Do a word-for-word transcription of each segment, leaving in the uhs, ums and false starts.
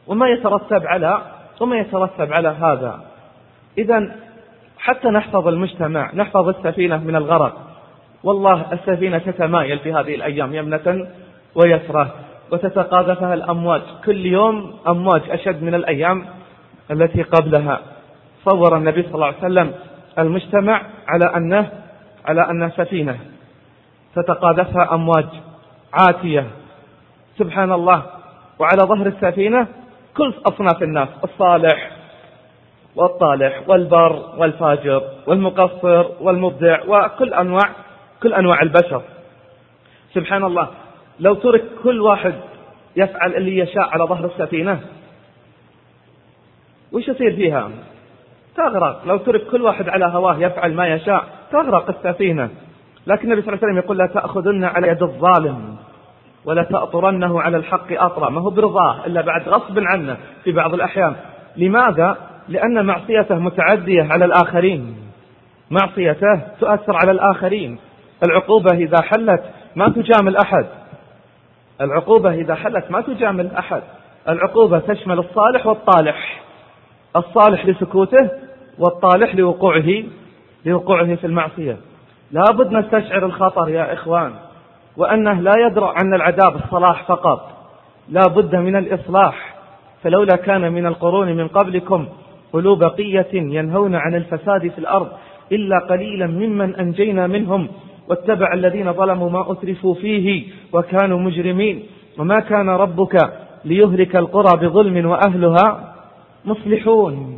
وما يترتب على وما يترتب على هذا. إذن حتى نحفظ المجتمع، نحفظ السفينة من الغرق. والله السفينة تتمايل في هذه الأيام يمنة ويسرة، وتتقاذفها الأمواج، كل يوم أمواج أشد من الأيام التي قبلها. صور النبي صلى الله عليه وسلم المجتمع على أنه على أنه سفينة تتقاذفها أمواج عاتية، سبحان الله. وعلى ظهر السفينة كل أصناف الناس، الصالح والطالح والبر والفاجر والمقصر والمبدع، وكل أنواع كل أنواع البشر، سبحان الله. لو ترك كل واحد يفعل اللي يشاء على ظهر السفينة وش يصير فيها؟ تغرق. لو ترك كل واحد على هواه يفعل ما يشاء تغرق السفينة. لكن النبي صلى الله عليه وسلم يقول لا تأخذن على يد الظالم ولا تأطرنه على الحق أطرا، ما هو برضاه إلا بعد غصب عنه في بعض الأحيان. لماذا؟ لأن معصيته متعدية على الآخرين، معصيته تؤثر على الآخرين. العقوبة إذا حلت ما تجامل أحد، العقوبة إذا حلت ما تجامل أحد. العقوبة تشمل الصالح والطالح، الصالح لسكوته والطالح لوقوعه لوقوعه في المعصية. لا بد نستشعر الخطر يا إخوان، وأنه لا يدرأ عن العذاب الصلاح فقط، لا بد من الإصلاح. فلولا كان من القرون من قبلكم أولو بقية ينهون عن الفساد في الأرض إلا قليلا ممن أنجينا منهم واتبع الذين ظلموا ما أترفوا فيه وكانوا مجرمين وما كان ربك ليهلك القرى بظلم وأهلها مصلحون.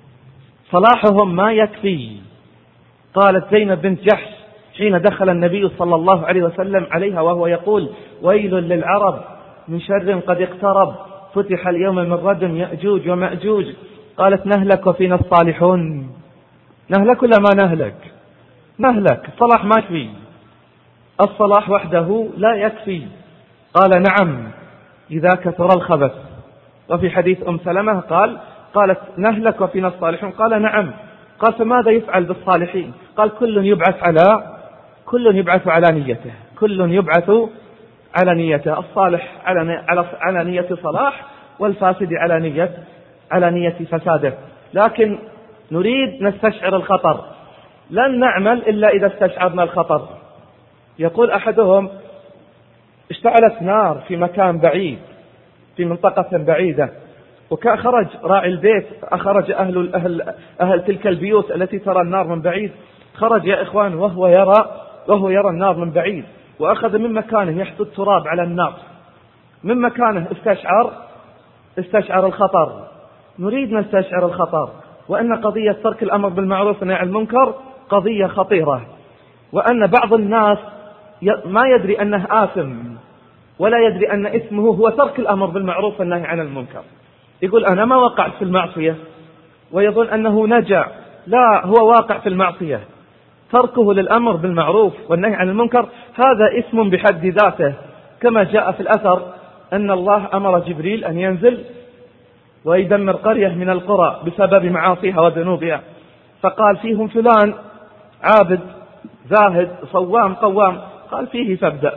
صلاحهم ما يكفي. قالت زينب بنت جحش حين دخل النبي صلى الله عليه وسلم عليها وهو يقول ويل للعرب من شر قد اقترب فتح اليوم من ردم يأجوج ومأجوج، قالت نهلك وفينا الصالحون. نهلك ولا ما نهلك؟ نهلك. الصلاح ما يكفي، الصلاح وحده لا يكفي. قال نعم إذا كثر الخبث. وفي حديث أم سلمة قال قالت نهلك وفينا الصالحون، قال نعم. قال فماذا يفعل بالصالحين؟ قال كل يبعث على كل يبعث على نيته، كل يبعث على نيته. الصالح على على نية صلاح، والفاسد على نية على نية فساده. لكن نريد نستشعر الخطر، لن نعمل إلا إذا استشعرنا الخطر. يقول أحدهم اشتعلت نار في مكان بعيد في منطقة بعيدة، وكأخرج راعي البيت، أخرج أهل, أهل, أهل تلك البيوت التي ترى النار من بعيد، خرج يا إخوان وهو يرى وهو يرى النار من بعيد، وأخذ من مكانه يحط التراب على النار، من مكانه استشعر استشعر الخطر. نريد نستشعر الخطر، وأن قضية ترك الأمر بالمعروف والنهي عن المنكر قضية خطيرة، وأن بعض الناس ما يدري أنه آثم ولا يدري أن اسمه هو ترك الأمر بالمعروف والنهي عن المنكر. يقول أنا ما وقعت في المعصية ويظن أنه نجا، لا، هو واقع في المعصية. تركه للأمر بالمعروف والنهي عن المنكر هذا اسم بحد ذاته، كما جاء في الأثر أن الله أمر جبريل أن ينزل ويدمر قرية من القرى بسبب معاصيها وذنوبها، فقال فيهم فلان عابد زاهد صوام قوام، قال فيه فابدأ.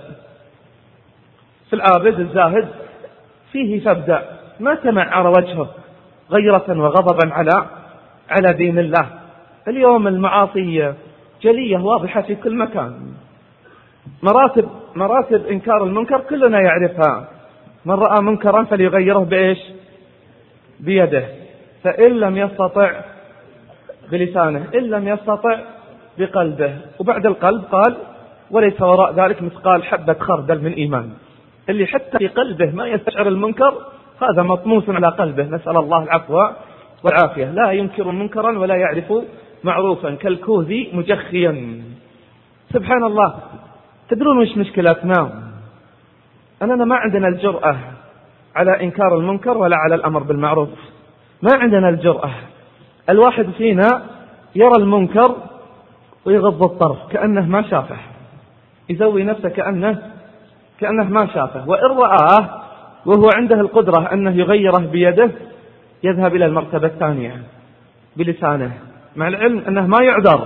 في العابد الزاهد فيه فابدأ. ما تمعر وجهه غيرة وغضبا على على دين الله. اليوم المعاصي جلية واضحة في كل مكان. مراتب مراتب إنكار المنكر كلنا يعرفها. من رأى منكرا فليغيره بإيش؟ بيده، فإن لم يستطع بلسانه، إن لم يستطع بقلبه، وبعد القلب قال وليس وراء ذلك مثقال حبة خردل من إيمان. اللي حتى في قلبه ما يستشعر المنكر هذا مطموس على قلبه، نسأل الله العفو والعافية. لا ينكر منكرا ولا يعرف معروفا كالكوذي مجخيا. سبحان الله. تدرون وش مشكلتنا؟ أننا ما عندنا الجرأة على إنكار المنكر ولا على الأمر بالمعروف، ما عندنا الجرأة. الواحد فينا يرى المنكر ويغض الطرف كأنه ما شافه، يسوي نفسه كأنه كأنه ما شافه، وإن رآه وهو عنده القدرة أنه يغيره بيده يذهب إلى المرتبة الثانية بلسانه، مع العلم أنه ما يعذر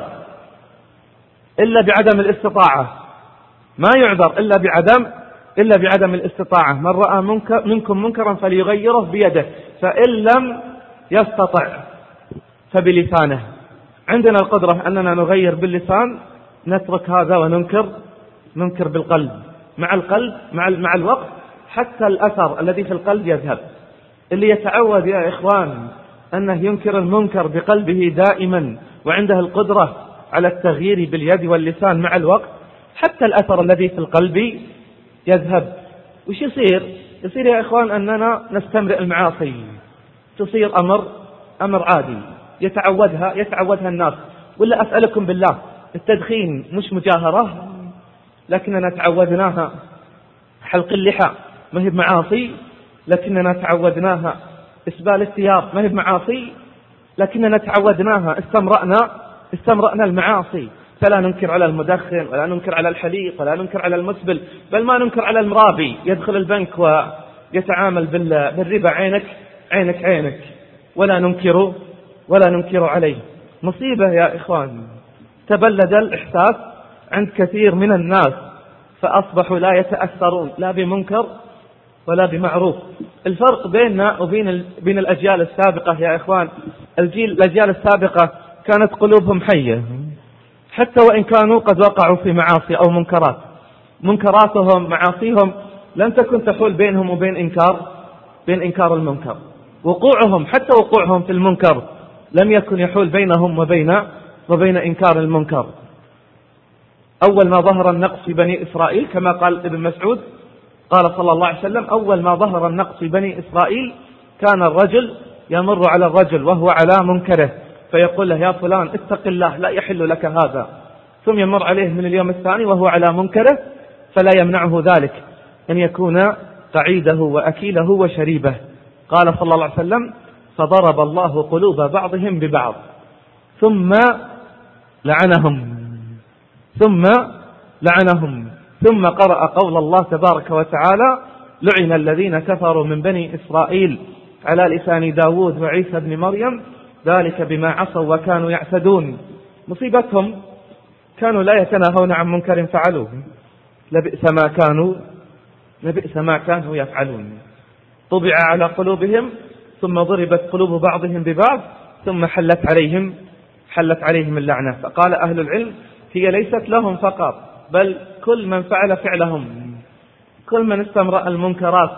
إلا بعدم الاستطاعة، ما يعذر إلا بعدم إلا بعدم الاستطاعة. من رأى منكر منكم منكرا فليغيره بيده، فإن لم يستطع فبلسانه. عندنا القدرة أننا نغير باللسان، نترك هذا وننكر ننكر بالقلب. مع القلب مع مع الوقت حتى الأثر الذي في القلب يذهب. اللي يتعود يا إخوان أنه ينكر المنكر بقلبه دائما وعنده القدرة على التغيير باليد واللسان، مع الوقت حتى الأثر الذي في القلب يذهب. وش يصير؟ يصير يا إخوان أننا نستمرئ المعاصي، تصير أمر أمر عادي يتعودها يتعودها الناس. ولا أسألكم بالله، التدخين مش مجاهرة لكننا تعودناها، حلق اللحى ما هي بمعاصي لكننا تعودناها، إسبال الثياب ما هي بمعاصي لكننا تعودناها، استمرأنا استمرأنا المعاصي. فلا ننكر على المدخن ولا ننكر على الحليق ولا ننكر على المسبل، بل ما ننكر على المرابي يدخل البنك ويتعامل بالربا، عينك عينك عينك، ولا ننكر ولا ننكر عليه. مصيبة يا إخوان، تبلد الإحساس عند كثير من الناس فأصبحوا لا يتأثرون لا بمنكر ولا بمعروف. الفرق بيننا وبين بين الأجيال السابقة يا إخوان، الجيل الأجيال السابقة كانت قلوبهم حية حتى وإن كانوا قد وقعوا في معاصي أو منكرات، منكراتهم معاصيهم لن تكن تحول بينهم وبين إنكار بين إنكار المنكر. وقوعهم حتى وقوعهم في المنكر لم يكن يحول بينهم وبين وبين إنكار المنكر. أول ما ظهر النقص في بني إسرائيل كما قال ابن مسعود، قال صلى الله عليه وسلم: أول ما ظهر النقص في بني إسرائيل كان الرجل يمر على الرجل وهو على منكره فيقول له: يا فلان اتق الله لا يحل لك هذا، ثم يمر عليه من اليوم الثاني وهو على منكره فلا يمنعه ذلك أن يكون قعيده وأكيله وشريبه. قال صلى الله عليه وسلم: فضرب الله قلوب بعضهم ببعض ثم لعنهم ثم لعنهم ثم قرأ قول الله تبارك وتعالى: لعن الذين كفروا من بني إسرائيل على لسان داود وعيسى بن مريم ذلك بما عصوا وكانوا يعتدون. مصيبتهم كانوا لا يتناهون عن منكر فعلوه، لبئس ما كانوا لبئس ما كانوا يفعلون. طبع على قلوبهم ثم ضربت قلوب بعضهم ببعض ثم حلت عليهم حلت عليهم اللعنة. فقال أهل العلم: هي ليست لهم فقط بل كل من فعل فعلهم، كل من استمرأ المنكرات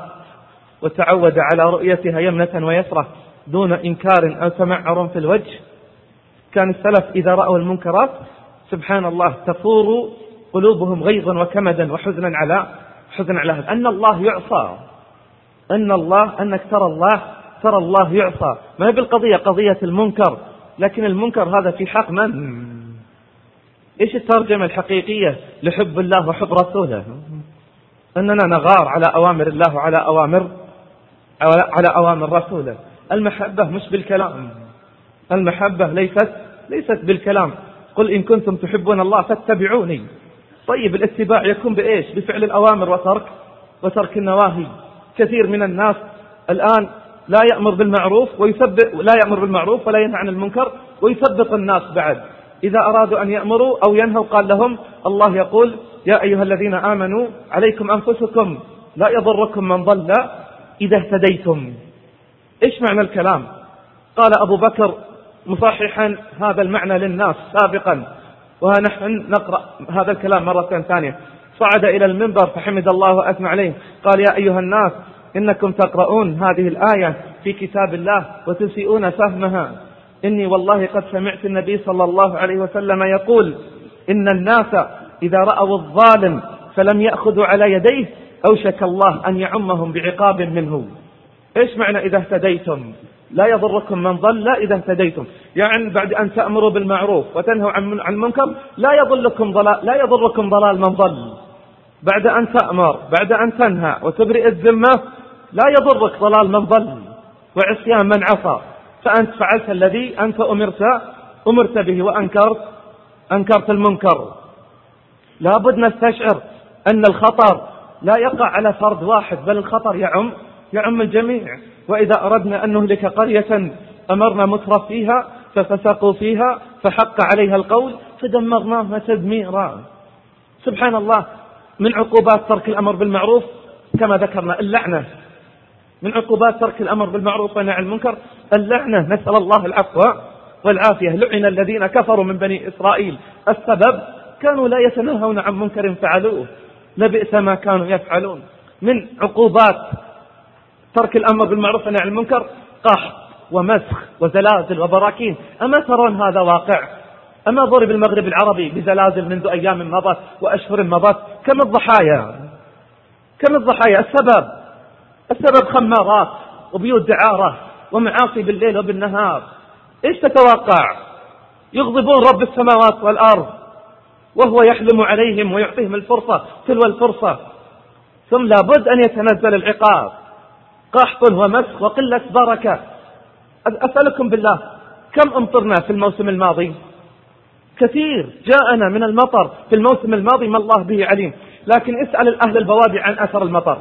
وتعود على رؤيتها يمنة ويسرة دون إنكار أو تمعر في الوجه. كان السلف إذا رأوا المنكرات سبحان الله تفور قلوبهم غيظا وكمدا وحزنا على حزنا على هذا، أن الله يعصى، أن الله أنك ترى الله ترى الله يعصى. ما هي بالقضية قضية المنكر، لكن المنكر هذا في حق من؟ إيش الترجمة الحقيقية لحب الله وحب رسوله؟ أننا نغار على أوامر الله وعلى أوامر على أوامر رسوله. المحبة مش بالكلام، المحبة ليست ليست بالكلام. قل إن كنتم تحبون الله فاتبعوني. طيب الاتباع يكون بإيش؟ بفعل الأوامر وترك وترك النواهي. كثير من الناس الآن لا يأمر بالمعروف ويثبت لا يأمر بالمعروف ولا ينهى عن المنكر ويثبت الناس بعد. إذا أرادوا أن يأمروا أو ينهوا قال لهم الله يقول: يا أيها الذين آمنوا عليكم أنفسكم لا يضركم من ضل إذا اهتديتم. إيش معنى الكلام؟ قال أبو بكر مصححا هذا المعنى للناس سابقا، ونحن نقرأ هذا الكلام مرة ثانية. صعد إلى المنبر فحمد الله وأثنى عليه، قال: يا أيها الناس إنكم تقرؤون هذه الآية في كتاب الله وتسيئون فهمها. إني والله قد سمعت النبي صلى الله عليه وسلم يقول: إن الناس إذا رأوا الظالم فلم يأخذوا على يديه أوشك الله أن يعمهم بعقاب منه. إيش معنى إذا اهتديتم؟ لا يضركم من ضل إذا اهتديتم، يعني بعد أن تأمروا بالمعروف وتنهوا عن المنكر لا يضلكم ضلال لا يضركم ضلال من ضل. بعد أن تأمر بعد أن تنهى وتبرئ الذمة لا يضرك ضلال من ضل وعصيان من عصى، فأنت فعلت الذي أنت أمرت أمرت به وأنكرت أنكرت المنكر. لابد نستشعر أن الخطر لا يقع على فرد واحد بل الخطر يعم يعم الجميع. وإذا أردنا أن نهلك قرية أمرنا مترف فيها ففسقوا فيها فحق عليها القول فدمرناها تدميرا. سبحان الله، من عقوبات ترك الأمر بالمعروف كما ذكرنا اللعنة. من عقوبات ترك الأمر بالمعروف والنهي عن المنكر اللعنة، نسأل الله العفو والعافية. لعن الذين كفروا من بني إسرائيل. السبب كانوا لا يتناهون عن منكر فعلوه، لبئس ما كانوا يفعلون. من عقوبات ترك الأمر بالمعروف والنهي عن المنكر قحط ومسخ وزلازل وبراكين. أما ترون هذا واقع؟ أما ضرب المغرب العربي بزلازل منذ أيام مضت وأشهر مضت؟ كم الضحايا كم الضحايا السبب السبب خمارات وبيوت دعارة ومعاصي بالليل وبالنهار. إيش تتوقع؟ يغضبون رب السماوات والأرض وهو يحلم عليهم ويعطيهم الفرصة تلو الفرصة، ثم لابد أن يتنزل العقاب. قحط ومسخ وقلة بركة. أسألكم بالله، كم أمطرنا في الموسم الماضي؟ كثير جاءنا من المطر في الموسم الماضي ما الله به عليم. لكن اسأل الأهل البوادي عن أثر المطر،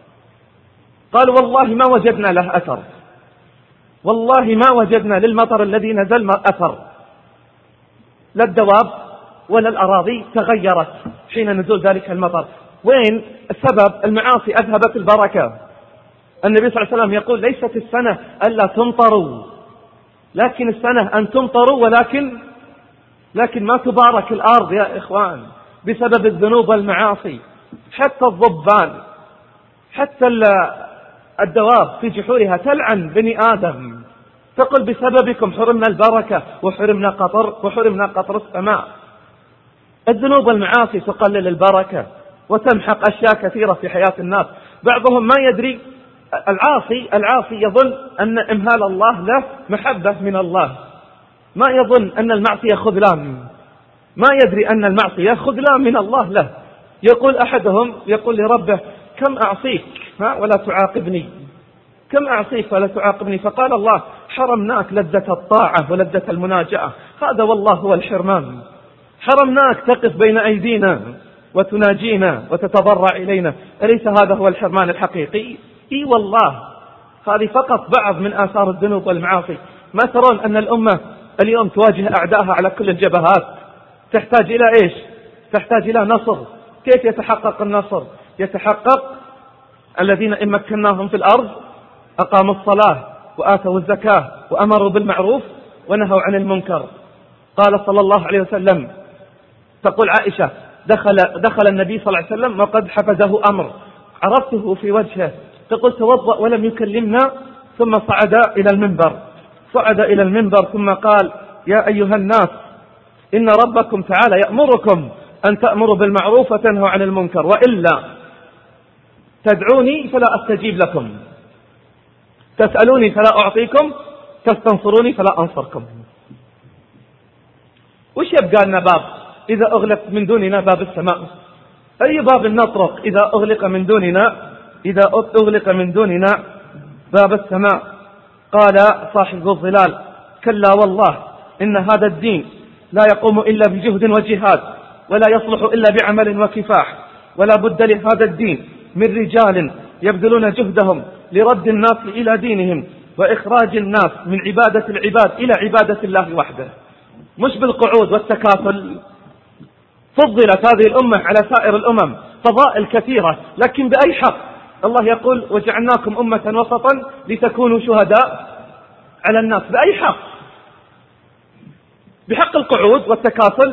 قالوا والله ما وجدنا له أثر، والله ما وجدنا للمطر الذي نزل أثر. لا الدواب ولا الأراضي تغيرت حين نزول ذلك المطر. وين السبب؟ المعاصي أذهبت البركة. النبي صلى الله عليه وسلم يقول ليست السنة ألا تمطروا، لكن السنة أن تمطروا ولكن لكن ما تبارك الأرض يا إخوان بسبب الذنوب والمعاصي. حتى الضبان، حتى الدواب في جحورها تلعن بني آدم، تقول بسببكم حرمنا البركة وحرمنا قطر وحرمنا قطر السماء. الذنوب والمعاصي تقلل البركة وتمحق أشياء كثيرة في حياة الناس. بعضهم ما يدري، العاصي العاصي يظن أن إمهال الله له محبة من الله، ما يظن أن المعصية خذلان، ما يدري أن المعصية خذلان من الله له. يقول أحدهم يقول لربه كم أعصيك ولا تعاقبني، كم أعصيك ولا تعاقبني؟ فقال الله حرمناك لذة الطاعة ولذة المناجاة، هذا والله هو الحرمان. حرمناك تقف بين أيدينا وتناجينا وتتضرع إلينا، أليس هذا هو الحرمان الحقيقي؟ إي والله، هذه فقط بعض من آثار الذنوب والمعاصي. ما ترون أن الأمة اليوم تواجه أعدائها على كل الجبهات؟ تحتاج إلى إيش؟ تحتاج إلى نصر. كيف يتحقق النصر؟ يتحقق الذين إن مكناهم في الأرض أقاموا الصلاة وآتوا الزكاة وأمروا بالمعروف ونهوا عن المنكر. قال صلى الله عليه وسلم، تقول عائشة دخل, دخل النبي صلى الله عليه وسلم وقد حفزه أمر عرفته في وجهه، تقول توضأ ولم يكلمنا ثم صعد إلى المنبر صعد إلى المنبر ثم قال يا أيها الناس إن ربكم تعالى يأمركم أن تأمروا بالمعروف وتنهوا عن المنكر، وإلا تدعوني فلا أستجيب لكم، تسألوني فلا أعطيكم، تستنصروني فلا أنصركم. وش يبقى لنا باب إذا أغلق من دوننا باب السماء؟ أي باب نطرق إذا أغلق من دوننا إذا أغلق من دوننا باب السماء؟ قال صاحب الظلال كلا والله إن هذا الدين لا يقوم إلا بجهد وجهاد، ولا يصلح إلا بعمل وكفاح، ولا بد لهذا الدين من رجال يبذلون جهدهم لرد الناس إلى دينهم وإخراج الناس من عبادة العباد إلى عبادة الله وحده، مش بالقعود والتكافل. فضلت هذه الأمة على سائر الأمم فضائل كثيرة، لكن بأي حق؟ الله يقول وجعلناكم أمة وسطا لتكونوا شهداء على الناس. بأي حق؟ بحق القعود والتكافل؟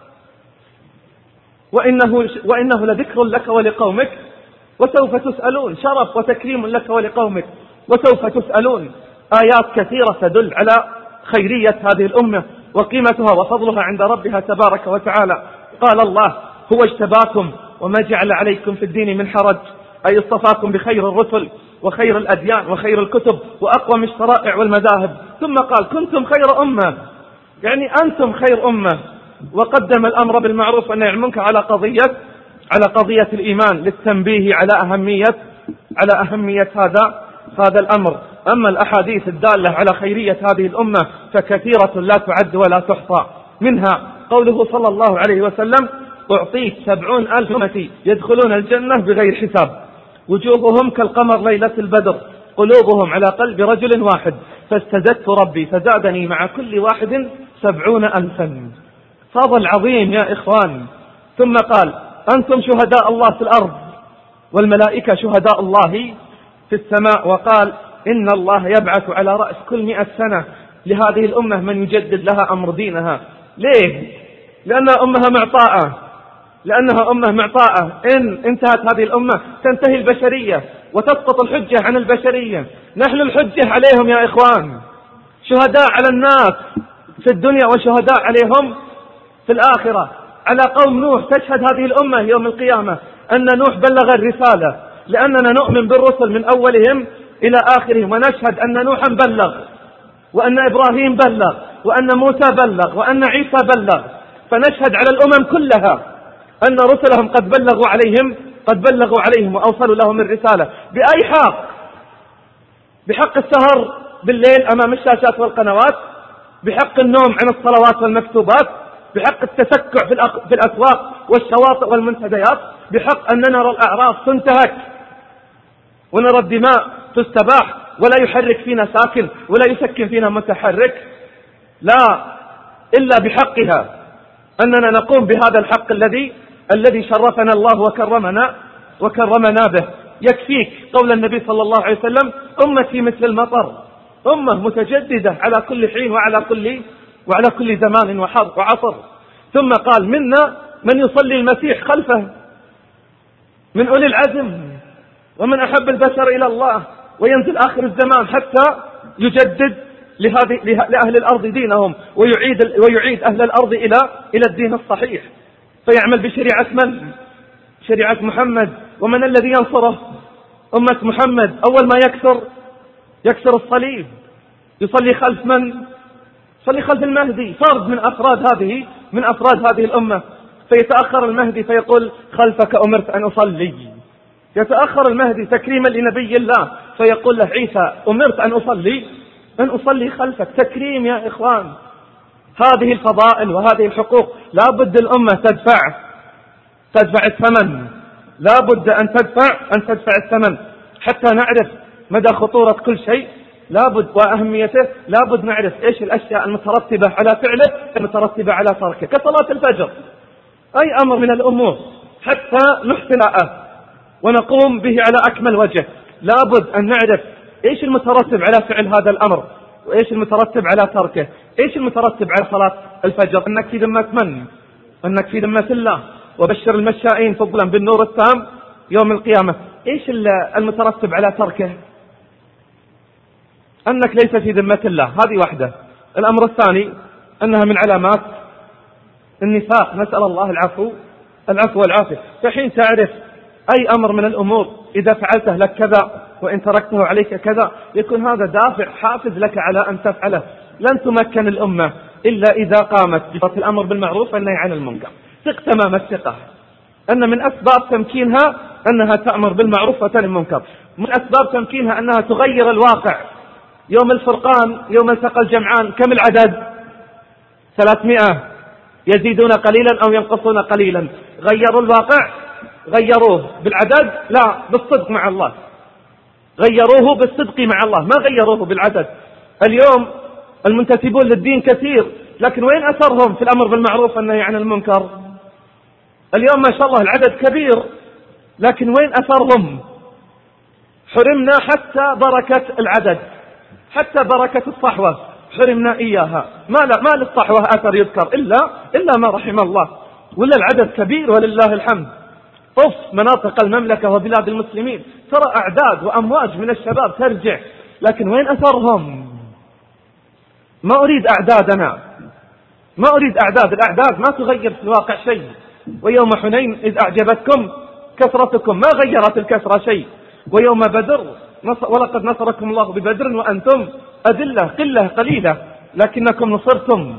وإنه, وإنه لذكر لك ولقومك وسوف تسألون. شرف وتكريم لك ولقومك وسوف تسألون. آيات كثيرة تدل على خيرية هذه الأمة وقيمتها وفضلها عند ربها تبارك وتعالى. قال الله هو اجتباكم وما جعل عليكم في الدين من حرج، أي اصطفاكم بخير الرسل وخير الأديان وخير الكتب وأقوم الشرائع والمذاهب، ثم قال كنتم خير أمة، يعني أنتم خير أمة. وقدم الأمر بالمعروف والنهي عن المنكر على قضية على قضية الإيمان للتنبيه على أهمية على أهمية هذا هذا الأمر. أما الأحاديث الدالة على خيرية هذه الأمة فكثيرة لا تعد ولا تحصى، منها قوله صلى الله عليه وسلم أعطيت سبعون ألف أمتي يدخلون الجنة بغير حساب، وجوههم كالقمر ليلة البدر، قلوبهم على قلب رجل واحد، فاستزدت ربي فزادني مع كل واحد سبعون ألفا. فضل عظيم يا إخوان. ثم قال أنتم شهداء الله في الأرض والملائكة شهداء الله في في السماء وقال إن الله يبعث على رأس كل مئة سنة لهذه الأمة من يجدد لها أمر دينها. ليه؟ لأنها أمها معطاءة، لأنها أمة معطاءة. إن انتهت هذه الأمة تنتهي البشرية وتسقط الحجة عن البشرية. نحن الحجة عليهم يا إخوان، شهداء على الناس في الدنيا وشهداء عليهم في الآخرة. على قوم نوح تشهد هذه الأمة يوم القيامة أن نوح بلغ الرسالة، لأننا نؤمن بالرسل من أولهم إلى آخرهم، ونشهد أن نوحا بلغ، وأن إبراهيم بلغ، وأن موسى بلغ، وأن عيسى بلغ. فنشهد على الأمم كلها أن رسلهم قد بلغوا عليهم قد بلغوا عليهم وأوصلوا لهم الرسالة. بأي حق؟ بحق السهر بالليل أمام الشاشات والقنوات، بحق النوم عن الصلوات والمكتوبات، بحق التسكع في الأسواق والشواطئ والمنتديات، بحق أن نرى الأعراض تنتهك ونرى الدماء تستباح ولا يحرك فينا ساكن ولا يسكن فينا متحرك. لا، إلا بحقها أننا نقوم بهذا الحق الذي الذي شرفنا الله وكرمنا وكرمنا به. يكفيك قول النبي صلى الله عليه وسلم: أمتي مثل المطر، أمة متجددة على كل حين وعلى كل وعلى كل زمان وعصر. ثم قال: منا من يصلي المسيح خلفه من أولي العزم ومن أحب البشر إلى الله، وينزل آخر الزمان حتى يجدد لهذه لأهل الأرض دينهم ويعيد ويعيد أهل الأرض إلى إلى الدين الصحيح، فيعمل بشريعة من؟ شريعة محمد. ومن الذي ينصره؟ أمة محمد. أول ما يكسر يكسر الصليب، يصلي خلف من؟ يصلي خلف المهدي، فرد من أفراد هذه من أفراد هذه الأمة. فيتأخر المهدي فيقول: خلفك أمرت أن أصلي. يتأخر المهدي تكريما لنبي الله فيقول له عيسى: أمرت أن أصلي أن أصلي خلفك. تكريم يا إخوان. هذه الفضائل وهذه الحقوق لا بد الأمة تدفع تدفع الثمن، لا بد أن تدفع أن تدفع الثمن حتى نعرف مدى خطورة كل شيء، لا بد وأهميته. لا بد نعرف إيش الأشياء المترتبة على فعله المترتبة على تركه، كصلاة الفجر. أي أمر من الأمور حتى نحسنه ونقوم به على أكمل وجه، لا بد أن نعرف إيش المترتب على فعل هذا الأمر وإيش المترتب على تركه. إيش المترتب على صلاة الفجر؟ أنك في ذمة من؟ أنك في ذمة الله. وبشر المشائين فضلا بالنور التام يوم القيامة. إيش المترتب على تركه؟ أنك ليس في ذمة الله. هذه واحدة. الأمر الثاني أنها من علامات النفاق، نسأل الله العفو العفو والعافية. فحين تعرف أي أمر من الأمور إذا فعلته لك كذا وإن تركته عليك كذا، يكون هذا دافع حافز لك على أن تفعله. لن تمكن الأمة إلا إذا قامت بفعل الأمر بالمعروف والنهي عن المنكر. ثق تمام الثقة أن من أسباب تمكينها أنها تأمر بالمعروف وتنهى المنكر. من أسباب تمكينها أنها تغير الواقع. يوم الفرقان، يوم التقى الجمعان، كم العدد؟ ثلاثمائة. يزيدون قليلا أو ينقصون قليلا. غيروا الواقع؟ غيروه بالعدد؟ لا، بالصدق مع الله. غيروه بالصدق مع الله، ما غيروه بالعدد. اليوم المنتسبون للدين كثير، لكن وين أثرهم في الأمر بالمعروف والنهي عن المنكر؟ اليوم ما شاء الله العدد كبير، لكن وين أثرهم؟ حرمنا حتى بركة العدد، حتى بركة الصحوة حرمنا إياها. ما لا ما للصحوة أثر يذكر إلا إلا ما رحم الله، ولا العدد كبير ولله الحمد. طف مناطق المملكة وبلاد المسلمين ترى أعداد وأمواج من الشباب ترجع، لكن وين أثرهم؟ ما أريد أعدادنا، ما أريد أعداد. الأعداد ما تغير في الواقع شيء. ويوم حنين إذ أعجبتكم كثرتكم ما غيرت الكثرة شيء، ويوم بدر ولقد نصركم الله ببدر وأنتم أذلة قلة قليلة لكنكم نصرتم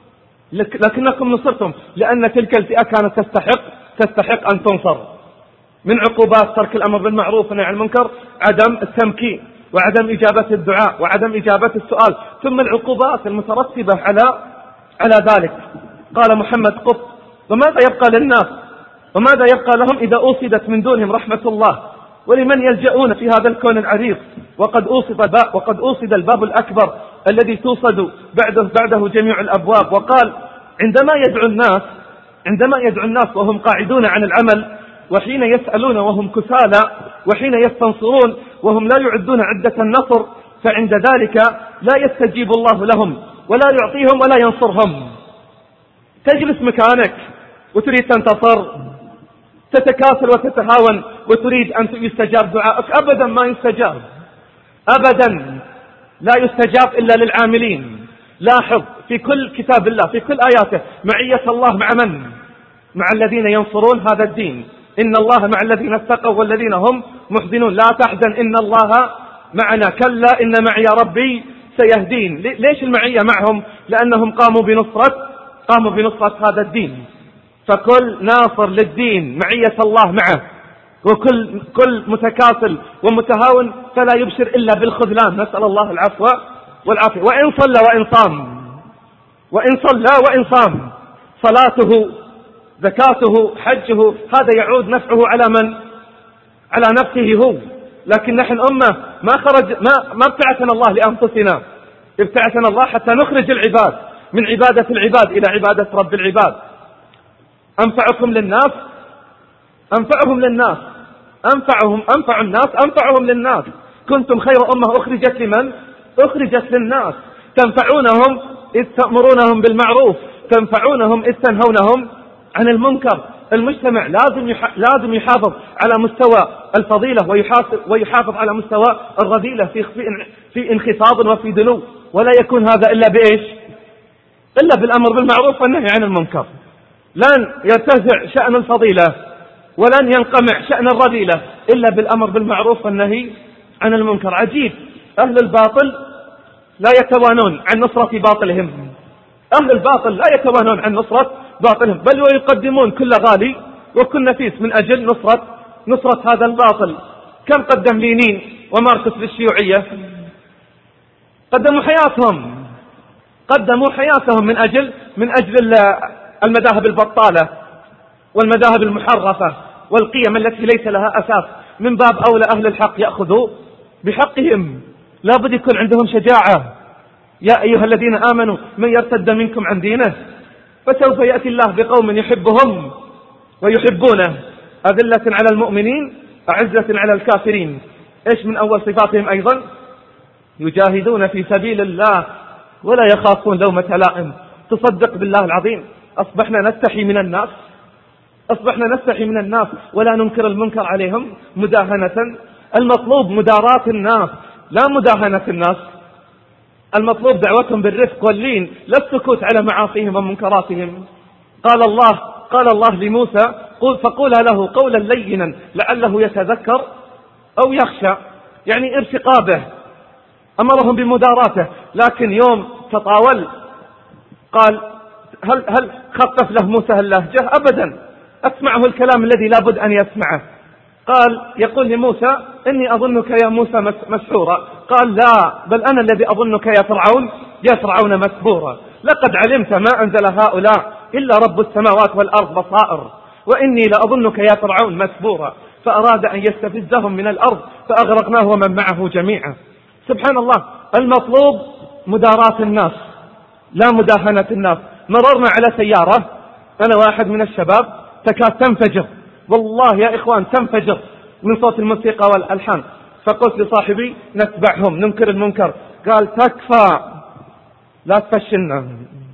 لكنكم نصرتم لأن تلك الفئة كانت تستحق تستحق أن تنصر. من عقوبات ترك الأمر بالمعروف والنهي عن المنكر عدم التمكين وعدم إجابة الدعاء وعدم إجابة السؤال، ثم العقوبات المترتبة على على ذلك. قال محمد قط: وماذا يبقى للناس وماذا يبقى لهم إذا أوصدت من دونهم رحمة الله؟ ولمن يلجؤون في هذا الكون العريض وقد أوصد الباب وقد أوصد الباب الأكبر الذي توصد بعده بعده جميع الأبواب. وقال: عندما يدعو الناس عندما يدعو الناس وهم قاعدون عن العمل وحين يسألون وهم كسالى، وحين يستنصرون وهم لا يعدون عدة النصر، فعند ذلك لا يستجيب الله لهم ولا يعطيهم ولا ينصرهم. تجلس مكانك وتريد تنتصر، تتكاسل وتتهاون وتريد أن يستجاب دعائك، أبدا ما يستجاب، أبدا لا يستجاب إلا للعاملين. لاحظ في كل كتاب الله، في كل آياته، معية الله مع من؟ مع الذين ينصرون هذا الدين. إن الله مع الذين اتقوا والذين هم محزنون. لا تحزن إن الله معنا، كلا إن معي ربي سيهدين. ليش المعية معهم؟ لأنهم قاموا بنصرة قاموا بنصرة هذا الدين. فكل ناصر للدين معية الله معه، وكل كل متكاسل ومتهاون فلا يبشر إلا بالخذلان. نسأل الله العفو والعافية. وإن صلى وإن صام وإن صلى وإن صام صلاته زكاته حجه هذا يعود نفعه على من؟ على نفسه هو. لكن نحن أمة ما خرج ما ما ابتعثنا الله لأنفسنا، ابتعثنا الله حتى نخرج العباد من عبادة العباد إلى عبادة رب العباد. أنفعكم للناس أنفعهم للناس أنفعهم أنفع الناس أنفعهم للناس. كنتم خير أمة أخرجت لمن؟ أخرجت للناس. تنفعونهم إذ تأمرونهم بالمعروف، تنفعونهم إذ تنهونهم عن المنكر. المجتمع لازم لازم يحافظ على مستوى الفضيلة ويحافظ ويحافظ على مستوى الرذيلة في في انخفاض وفي دنو، ولا يكون هذا إلا بإيش؟ إلا بالأمر بالمعروف والنهي عن المنكر. لن يرتفع شأن الفضيلة ولن ينقمع شأن الرذيلة إلا بالأمر بالمعروف والنهي عن المنكر. عجيب، أهل الباطل لا يتوانون عن نصرة باطلهم، أهل الباطل لا يتوانون عن نصرة باطلهم، بل ويقدمون كل غالي وكل نفيس من أجل نصرة نصرة هذا الباطل. كم قدم لينين وماركس للشيوعية؟ قدموا حياتهم قدموا حياتهم من أجل من أجل المذاهب البطالة والمذاهب المحرفة والقيم التي ليس لها أساس. من باب أولى أهل الحق يأخذوا بحقهم. لا بد يكون عندهم شجاعة. يا أيها الذين آمنوا من يرتد منكم عن دينه فسوف يأتي الله بقوم يحبهم ويحبونه، أذلة على المؤمنين أعزة على الكافرين. إيش من أول صفاتهم أيضا؟ يجاهدون في سبيل الله ولا يخافون لومة لائم. تصدق بالله العظيم أصبحنا نستحي من الناس أصبحنا نستحي من الناس ولا ننكر المنكر عليهم مداهنة. المطلوب مداراة الناس لا مداهنة الناس. المطلوب دعوتهم بالرفق واللين، لا السكوت على معاصيهم ومنكراتهم. قال الله قال الله لموسى قل فقولا له قولا لينا لعله يتذكر أو يخشى، يعني ارفقا به. أمرهم بمداراته، لكن يوم تطاول قال هل هل خطف له موسى اللهجة؟ أبدا، أسمعه الكلام الذي لا بد أن يسمعه. قال يقول لموسى إني أظنك يا موسى مسحورا. قال لا، بل أنا الذي أظنك يا فرعون يا فرعون مسحورا. لقد علمت ما أنزل هؤلاء إلا رب السماوات والأرض بصائر، وإني لأظنك يا فرعون مسحورا. فأراد أن يستفزهم من الأرض فأغرقناه ومن معه جميعا. سبحان الله، المطلوب مداراة الناس لا مداهنة الناس. مررنا على سيارة أنا واحد من الشباب تكاد تنفجر، والله يا إخوان تنفجر من صوت الموسيقى والألحان. فقلت لصاحبي نتبعهم ننكر المنكر. قال تكفى لا تفشلنا،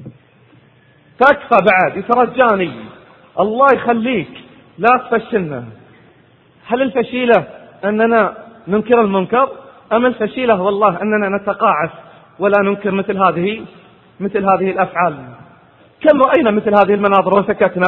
تكفى بعد يترجاني الله يخليك لا تفشلنا. هل الفشيلة أننا ننكر المنكر أم الفشيلة والله أننا نتقاعس ولا ننكر مثل هذه مثل هذه الأفعال؟ كم رأينا مثل هذه المناظر وسكتنا؟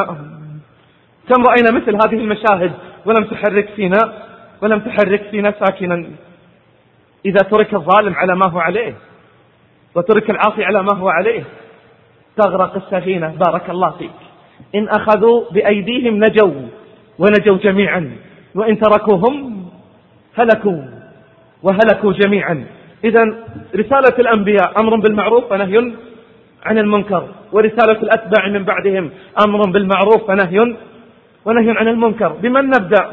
كم رأينا مثل هذه المشاهد ولم تحرك فينا ولم تحرك فينا ساكنا؟ إذا ترك الظالم على ما هو عليه وترك العاصي على ما هو عليه تغرق السفينة. بارك الله فيك. إن أخذوا بأيديهم نجوا ونجوا جميعا، وإن تركوهم هلكوا وهلكوا جميعا. إذن رسالة الأنبياء أمر بالمعروف ونهي عن المنكر، ورسالة الأتباع من بعدهم أمر بالمعروف ونهي ونهي عن المنكر. بمن نبدأ؟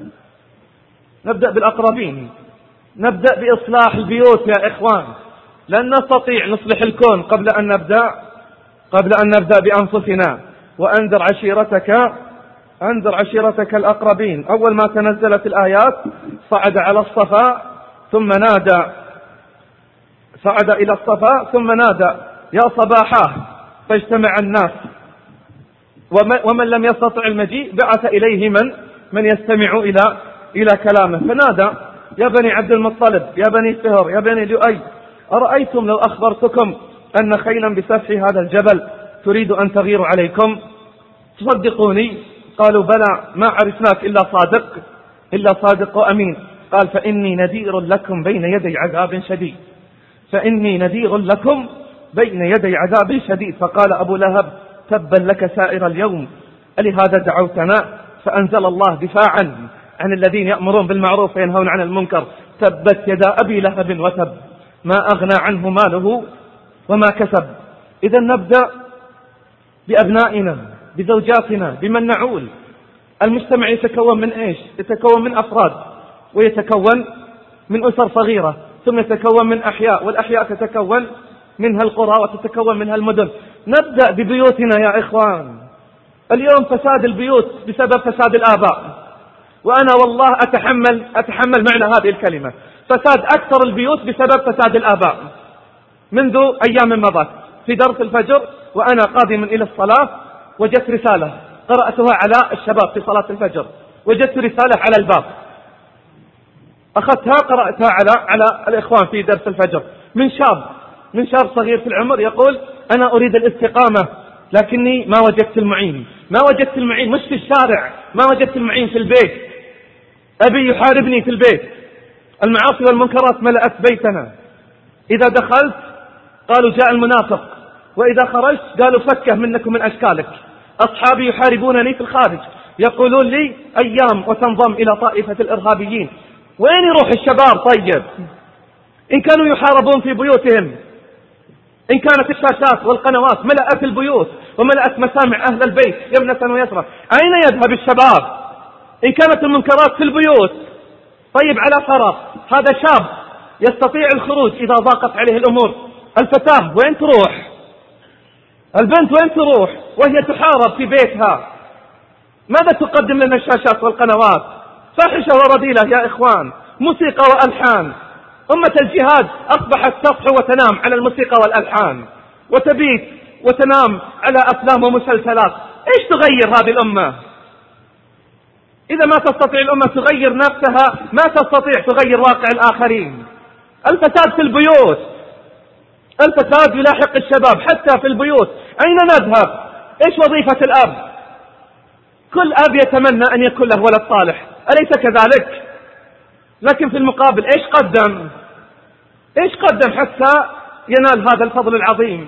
نبدأ بالأقربين، نبدأ بإصلاح البيوت يا إخوان. لن نستطيع نصلح الكون قبل أن نبدأ قبل أن نبدأ بأنفسنا. وأنذر عشيرتك أنذر عشيرتك الأقربين. أول ما تنزلت الآيات صعد على الصفا ثم نادى، صعد إلى الصفا ثم نادى يا صباحاه، فاجتمع الناس، ومن لم يستطع المجيء بعث إليه من من يستمع إلى إلى كلامه، فنادى يا بني عبد المطلب، يا بني فهر، يا بني لؤي، أرأيتم لو أخبرتكم أن خيلا بسفح هذا الجبل تريد أن تغير عليكم؟ تصدقوني؟ قالوا بلى، ما عرفناك إلا صادق إلا صادق وأمين. قال فإني نذير لكم بين يدي عذاب شديد، فإني نذير لكم بين يدي عذاب شديد. فقال أبو لهب تبا لك سائر اليوم، ألهذا دعوتنا؟ فأنزل الله دفاعا عن الذين يأمرون بالمعروف وينهون عن المنكر، تبت يدا أبي لهب وتب، ما أغنى عنه ماله وما كسب. إذا نبدأ بأبنائنا، بزوجاتنا، بمن نعول. المجتمع يتكون من إيش؟ يتكون من أفراد، ويتكون من أسر صغيرة، ثم يتكون من أحياء، والأحياء تتكون منها القرى وتتكون منها المدن. نبدأ ببيوتنا يا إخوان. اليوم فساد البيوت بسبب فساد الآباء، وأنا والله أتحمل أتحمل معنى هذه الكلمة. فساد أكثر البيوت بسبب فساد الآباء. منذ أيام مضت في درس الفجر وأنا قادم إلى الصلاة وجدت رسالة قرأتها على الشباب في صلاة الفجر، وجدت رسالة على الباب، أخذتها قرأتها على على الإخوان في درس الفجر، من شاب من شاب صغير في العمر يقول أنا أريد الاستقامة لكني ما وجدت المعين، ما وجدت المعين مش في الشارع، ما وجدت المعين في البيت، أبي يحاربني في البيت، المعاصي والمنكرات ملأت بيتنا، إذا دخلت قالوا جاء المنافق، وإذا خرجت قالوا فكه منك ومن أشكالك، أصحابي يحاربونني في الخارج، يقولون لي أيام وتنضم إلى طائفة الإرهابيين. وين يروح الشباب طيب إن كانوا يحاربون في بيوتهم؟ إن كانت الشاشات والقنوات ملأت البيوت وملأت مسامع أهل البيت يمنة ويسرى، أين يذهب الشباب إن كانت المنكرات في البيوت؟ طيب على فرض هذا شاب يستطيع الخروج إذا ضاقت عليه الأمور، الفتاة وين تروح؟ البنت وين تروح وهي تحارب في بيتها؟ ماذا تقدم لنا الشاشات والقنوات؟ فاحشة ورذيلة يا إخوان، موسيقى وألحان. أمة الجهاد أصبحت تصحو وتنام على الموسيقى والألحان، وتبيت وتنام على أفلام ومسلسلات. إيش تغير هذه الأمة؟ إذا ما تستطيع الأمة تغير نفسها، ما تستطيع تغير واقع الآخرين. الفساد في البيوت، الفساد يلاحق الشباب حتى في البيوت. أين نذهب؟ إيش وظيفة الأب؟ كل أب يتمنى أن يكون له ولد صالح، أليس كذلك؟ لكن في المقابل إيش قدم؟ إيش قدم حتى ينال هذا الفضل العظيم؟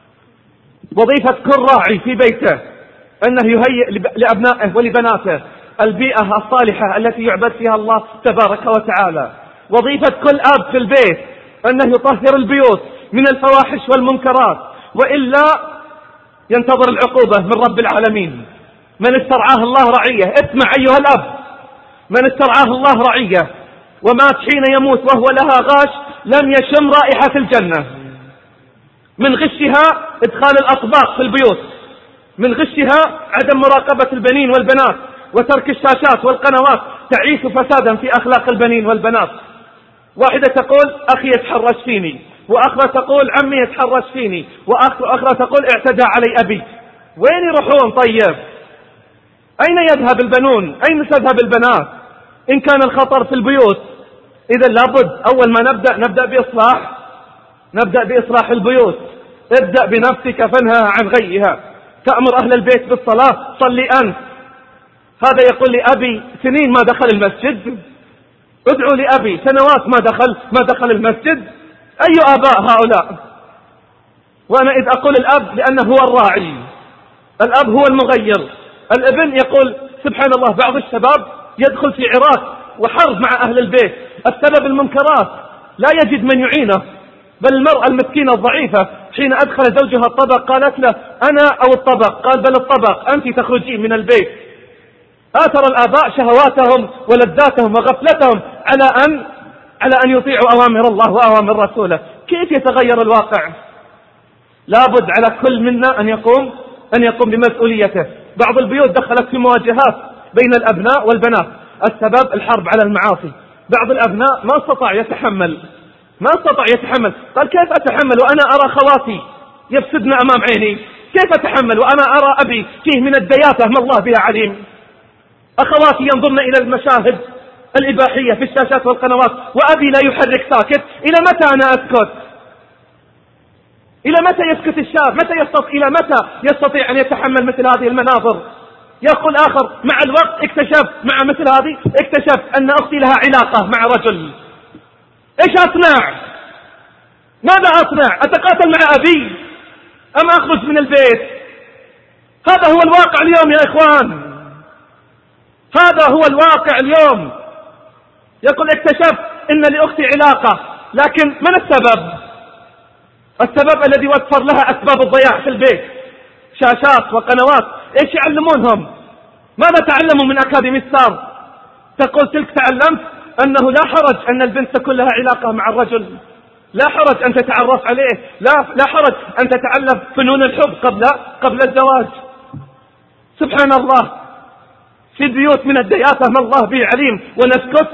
وظيفة كل راعي في بيته أنه يهيئ لأبنائه ولبناته البيئة الصالحة التي يعبد فيها الله تبارك وتعالى. وظيفة كل أب في البيت أنه يطهر البيوت من الفواحش والمنكرات، وإلا ينتظر العقوبة من رب العالمين. من استرعاه الله رعية، اسمع أيها الأب، من استرعاه الله رعية ومات حين يموت وهو لها غاش لم يشم رائحة الجنة. من غشها إدخال الأطباق في البيوت، من غشها عدم مراقبة البنين والبنات وترك الشاشات والقنوات، تعيش فسادا في أخلاق البنين والبنات. واحدة تقول أخي يتحرش فيني، وأخرى تقول عمي يتحرش فيني، وأخرى تقول اعتدى علي أبي. وين يروحون طيب؟ أين يذهب البنون؟ أين تذهب البنات إن كان الخطر في البيوت؟ إذا لابد أول ما نبدأ نبدأ بإصلاح نبدأ بإصلاح البيوت. ابدأ بنفسك فانهى عن غيها. تأمر أهل البيت بالصلاة، صلي أنت. هذا يقول لي أبي سنين ما دخل المسجد، ادعو لأبي سنوات ما دخل ما دخل المسجد. أي آباء هؤلاء؟ وأنا إذ أقول الأب لأنه هو الراعي، الأب هو المغير. الابن يقول سبحان الله بعض الشباب يدخل في عراك وحرب مع أهل البيت، السبب المنكرات، لا يجد من يعينه. بل المرأة المسكينة الضعيفة حين أدخل زوجها الطبق قالت له أنا أو الطبق؟ قال بل الطبق، أنت تخرجين من البيت. آثر الآباء شهواتهم ولذاتهم وغفلتهم على أن على أن يطيعوا أوامر الله وأوامر رسوله. كيف يتغير الواقع؟ لابد على كل منا أن يقوم أن يقوم بمسؤوليته. بعض البيوت دخلت في مواجهات بين الأبناء والبنات، السبب الحرب على المعاصي. بعض الأبناء ما استطاع يتحمل ما استطاع يتحمل قال كيف أتحمل وأنا أرى خواتي يفسدن أمام عيني؟ كيف أتحمل وأنا أرى أبي فيه من الدياثة ما الله بها عليم؟ أخواتي ينظرن إلى المشاهد الإباحية في الشاشات والقنوات وأبي لا يحرك ساكت. إلى متى أنا أسكت؟ إلى متى يسكت الشاب؟ متى يستطيع إلى متى يستطيع أن يتحمل مثل هذه المناظر؟ يقول آخر مع الوقت اكتشف مع مثل هذه اكتشف أن أختي لها علاقة مع رجل. إيش أصنع؟ ماذا أصنع؟ أتقاتل مع أبي أم أخرج من البيت؟ هذا هو الواقع اليوم يا إخوان، هذا هو الواقع اليوم. يقول اكتشف إن لأختي علاقة، لكن من السبب؟ السبب الذي وفر لها أسباب الضياع في البيت، شاشات وقنوات. إيش يعلمونهم؟ ماذا تعلموا من أكاديمي ستار؟ تقول تلك تعلمت أنه لا حرج أن البنت تكون لها علاقة مع الرجل، لا حرج أن تتعرف عليه، لا لا حرج أن تتعلم فنون الحب قبل قبل الزواج. سبحان الله، في البيوت من الدياثة ما الله به عليم ونسكت.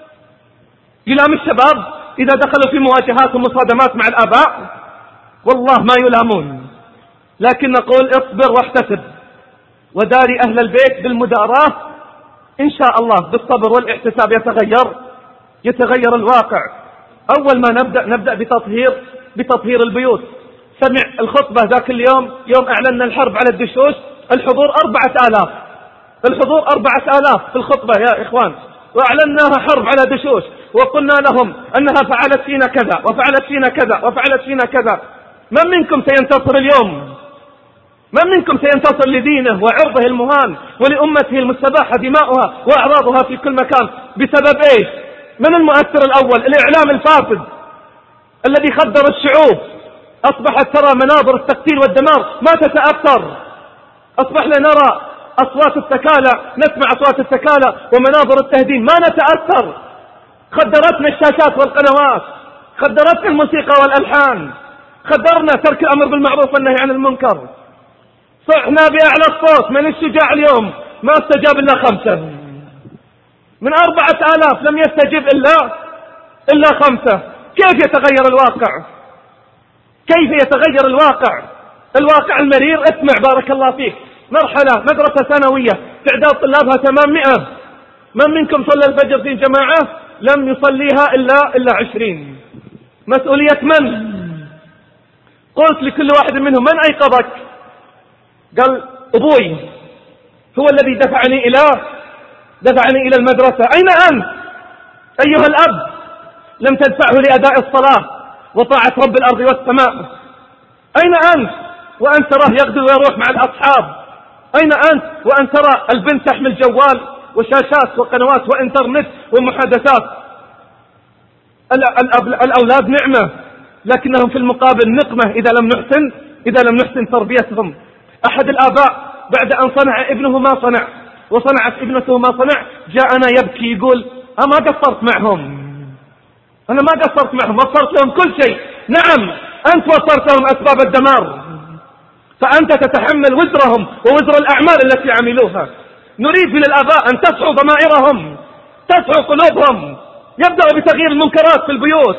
يلام الشباب إذا دخلوا في مواجهات ومصادمات مع الآباء، والله ما يلامون، لكن نقول اصبر واحتسب وداري أهل البيت بالمداراة. إن شاء الله بالصبر والاحتساب يتغير يتغير الواقع. أول ما نبدأ نبدأ بتطهير بتطهير البيوت. سمع الخطبة ذاك اليوم يوم أعلنا الحرب على الدشوش، الحضور أربعة آلاف الحضور أربعة آلاف في الخطبة يا إخوان، وأعلناها حرب على دشوش، وقلنا لهم أنها فعلت فينا كذا وفعلت فينا كذا وفعلت فينا كذا. من منكم سينتصر اليوم؟ من منكم سينتصر لدينه وعرضه المهان ولأمته المستباحة دماؤها وأعراضها في كل مكان؟ بسبب إيش؟ من المؤثر الأول؟ الإعلام الفاسد الذي خدر الشعوب. أصبحت ترى مناظر التقتيل والدمار ما تتأثر، أصبحنا نرى أصوات السكالة، نسمع أصوات السكالة ومناظر التهديم ما نتأثر. خدرتنا الشاشات والقنوات، خدرتنا الموسيقى والألحان، خدرنا ترك الأمر بالمعروف والنهي عن المنكر. صحنا بأعلى الصوت، من الشجاع اليوم ما استجاب إلا خمسة من أربعة آلاف، لم يستجب إلا إلا خمسة. كيف يتغير الواقع؟ كيف يتغير الواقع؟ الواقع المرير. اسمع بارك الله فيك، مرحلة مدرسة ثانوية تعداد طلابها ثمانمائة، من منكم صلى الفجر في جماعة؟ لم يصليها إلا إلا عشرين. مسؤولية من؟ قلت لكل واحد منهم من أيقظك؟ قال أبوي هو الذي دفعني إلى دفعني إلى المدرسة. أين أنت أيها الأب؟ لم تدفعه لأداء الصلاة وطاعة رب الأرض والسماء. أين أنت وأن تراه يغدو ويروح مع الأصحاب؟ أين أنت وأن ترى البنت تحمل جوال وشاشات وقنوات وإنترنت ومحادثات؟ الأولاد نعمة، لكنهم في المقابل نقمة إذا لم نحسن إذا لم نحسن تربيتهم. أحد الآباء بعد أن صنع ابنه ما صنع وصنعت ابنته ما صنع جاءنا يبكي يقول أنا ما قصرت معهم، أنا ما قصرت معهم، وصرت لهم كل شيء. نعم أنت وصرت لهم أسباب الدمار، فأنت تتحمل وزرهم ووزر الأعمال التي عملوها. نريد من الآباء أن تصحو ضمائرهم، تصحو قلوبهم، يبدأ بتغيير المنكرات في البيوت.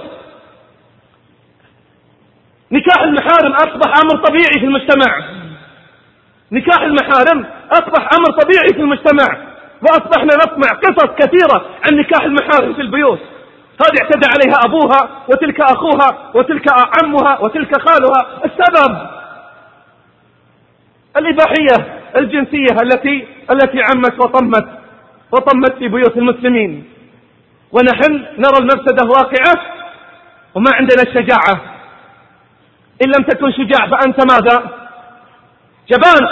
نكاح المحارم أصبح أمر طبيعي في المجتمع، نكاح المحارم أصبح أمر طبيعي في المجتمع، وأصبحنا نسمع قصص كثيرة عن نكاح المحارم في البيوت. هذه اعتدى عليها أبوها وتلك أخوها وتلك عمها وتلك خالها. السبب الإباحية الجنسية التي التي عمت وطمت وطمت في بيوت المسلمين، ونحن نرى المفسدة واقعة وما عندنا الشجاعة. إن لم تكن شجاع فأنت ماذا؟ جبان.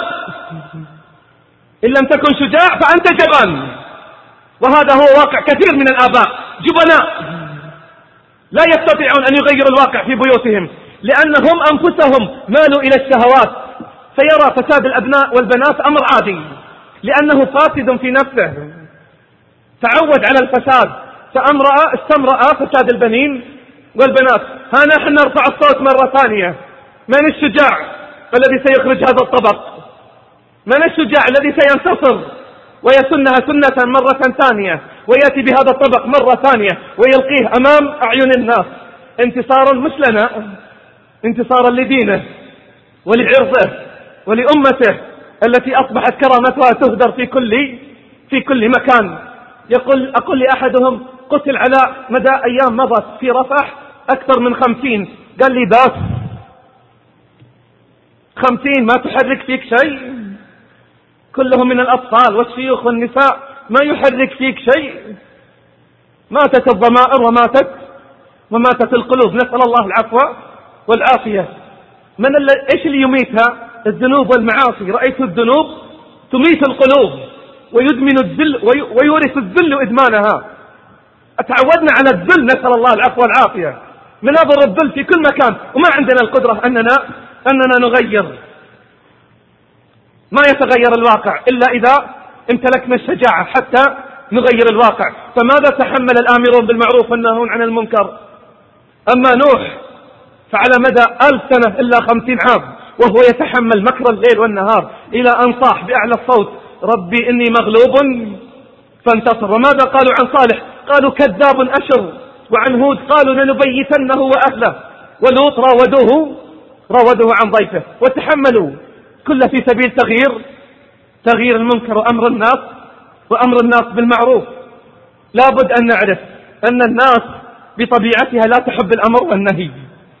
إن لم تكن شجاع فأنت جبان. وهذا هو واقع كثير من الآباء، جبناء لا يستطيعون أن يغيروا الواقع في بيوتهم، لأنهم أنفسهم مالوا إلى الشهوات. فيرى فساد الأبناء والبنات أمر عادي لأنه فاسد في نفسه، تعود على الفساد، فأمرأ استمرأ فساد البنين والبنات. ها نحن نرفع الصوت مرة ثانية، من الشجاع الذي سيخرج هذا الطبق؟ من الشجاع الذي سينتصر ويسنها سنة مرة ثانية ويأتي بهذا الطبق مرة ثانية ويلقيه أمام أعين الناس انتصارا مش لنا، انتصارا لدينه ولعرضه ولأمته التي أصبحت كرامتها تهدر في كل في كل مكان. يقول أقول لأحدهم قتل على مدى أيام مضت في رفح أكثر من خمسين، قال لي بس خمسين ما تحرك فيك شيء، كلهم من الأطفال والشيوخ والنساء، ما يحرك فيك شيء. ماتت الضمائر وماتت وماتت القلوب، نسأل الله العفو والعافية. من اللي إيش اللي يميتها؟ الذنوب والمعاصي. رأيت الذنوب تميت القلوب ويدمن الذل ويورث الذل إدمانها. تعودنا على الذل، نسأل الله العفو والعافية، من أضر الذل في كل مكان، وما عندنا القدرة أننا أننا نغير. ما يتغير الواقع إلا إذا امتلكنا الشجاعة حتى نغير الواقع. فماذا تحمل الآمرون بالمعروف والناهون عن المنكر؟ أما نوح فعلى مدى ألف سنة إلا خمسين عام وهو يتحمل مكر الليل والنهار إلى أن صاح بأعلى الصوت ربي إني مغلوب فانتصر. وماذا قالوا عن صالح؟ قالوا كذاب أشر. وعن هود قالوا لنبيتنه وأهله. ولوط راودوه راودوه عن ضيفه. وتحملوا كل في سبيل تغيير تغيير المنكر وأمر الناس وأمر الناس بالمعروف. لابد أن نعرف أن الناس بطبيعتها لا تحب الأمر والنهي،